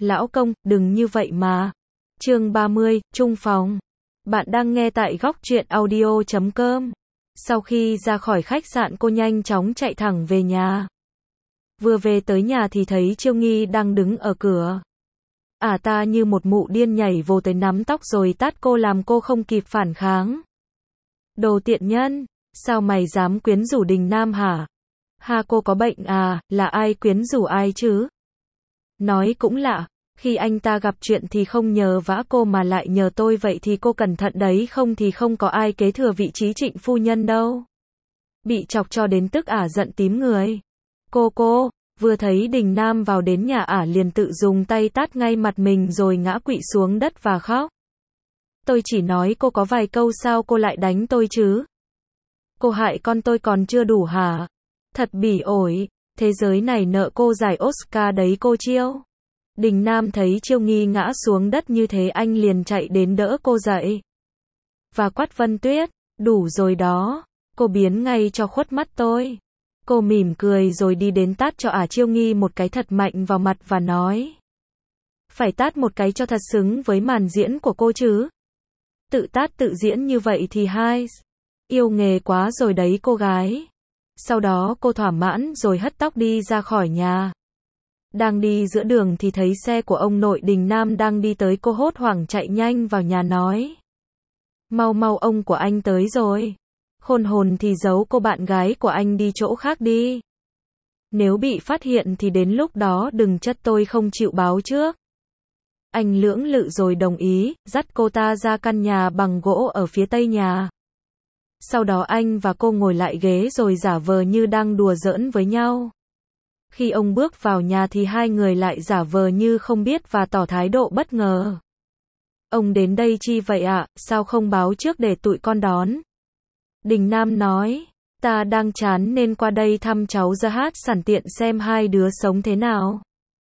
Lão công, đừng như vậy mà. Chương 30, Chung phòng. Bạn đang nghe tại góc truyện audio.com. Sau khi ra khỏi khách sạn cô nhanh chóng chạy thẳng về nhà. Vừa về tới nhà thì thấy Chiêu Nghi đang đứng ở cửa. Ta như một mụ điên nhảy vô tới nắm tóc rồi tát cô làm cô không kịp phản kháng. Đồ tiện nhân, sao mày dám quyến rũ Đình Nam hả? Cô có bệnh à, là ai quyến rũ ai chứ? Nói cũng lạ, khi anh ta gặp chuyện thì không nhờ vả cô mà lại nhờ tôi, vậy thì cô cẩn thận đấy, không thì không có ai kế thừa vị trí Trịnh phu nhân đâu. Bị chọc cho đến tức giận tím người. Cô, vừa thấy Đình Nam vào đến nhà liền tự dùng tay tát ngay mặt mình rồi ngã quỵ xuống đất và khóc. Tôi chỉ nói cô có vài câu sao cô lại đánh tôi chứ? Cô hại con tôi còn chưa đủ hả? Thật bỉ ổi, thế giới này nợ cô giải Oscar đấy cô Chiêu. Đình Nam thấy Chiêu Nghi ngã xuống đất như thế anh liền chạy đến đỡ cô dậy. Và quát Vân Tuyết, đủ rồi đó, cô biến ngay cho khuất mắt tôi. Cô mỉm cười rồi đi đến tát cho Chiêu Nghi một cái thật mạnh vào mặt và nói. Phải tát một cái cho thật xứng với màn diễn của cô chứ. Tự tát tự diễn như vậy thì yêu nghề quá rồi đấy cô gái. Sau đó cô thỏa mãn rồi hất tóc đi ra khỏi nhà. Đang đi giữa đường thì thấy xe của ông nội Đình Nam đang đi tới, cô hốt hoảng chạy nhanh vào nhà nói. Mau ông của anh tới rồi. Khôn hồn thì giấu cô bạn gái của anh đi chỗ khác đi. Nếu bị phát hiện thì đến lúc đó đừng trách tôi không chịu báo trước. Anh lưỡng lự rồi đồng ý, dắt cô ta ra căn nhà bằng gỗ ở phía tây nhà. Sau đó anh và cô ngồi lại ghế rồi giả vờ như đang đùa giỡn với nhau. Khi ông bước vào nhà thì hai người lại giả vờ như không biết và tỏ thái độ bất ngờ. Ông đến đây chi vậy ạ, sao không báo trước để tụi con đón? Đình Nam nói, ta đang chán nên qua đây thăm cháu ra hát sẵn tiện xem hai đứa sống thế nào.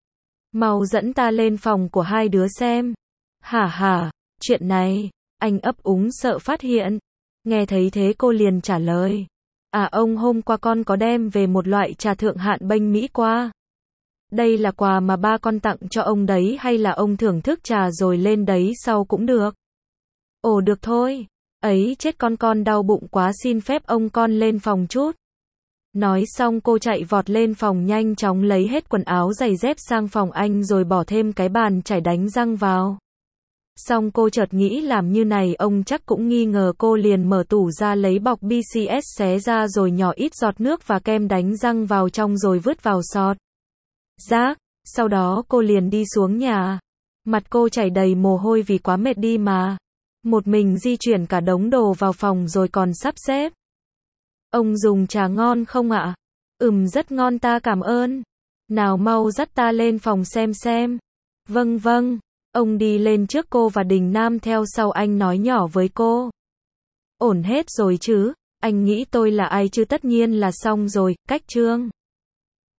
Mau dẫn ta lên phòng của hai đứa xem. Hả, chuyện này, anh ấp úng sợ phát hiện. Nghe thấy thế cô liền trả lời. Ông hôm qua con có đem về một loại trà thượng hạng bênh Mỹ qua. Đây là quà mà ba con tặng cho ông đấy, hay là ông thưởng thức trà rồi lên đấy sau cũng được. Ồ được thôi. Ấy chết, con đau bụng quá, xin phép ông con lên phòng chút. Nói xong cô chạy vọt lên phòng, nhanh chóng lấy hết quần áo giày dép sang phòng anh rồi bỏ thêm cái bàn chải đánh răng vào. Xong cô chợt nghĩ làm như này ông chắc cũng nghi ngờ, cô liền mở tủ ra lấy bọc BCS xé ra rồi nhỏ ít giọt nước và kem đánh răng vào trong rồi vứt vào xọt rác. Sau đó cô liền đi xuống nhà. Mặt cô chảy đầy mồ hôi vì quá mệt đi mà. Một mình di chuyển cả đống đồ vào phòng rồi còn sắp xếp. Ông dùng trà ngon không ạ? Rất ngon, ta cảm ơn. Nào mau dắt ta lên phòng xem. Vâng. Ông đi lên trước, cô và Đình Nam theo sau anh nói nhỏ với cô. Ổn hết rồi chứ? Anh nghĩ tôi là ai chứ? Tất nhiên là xong rồi, cách trương.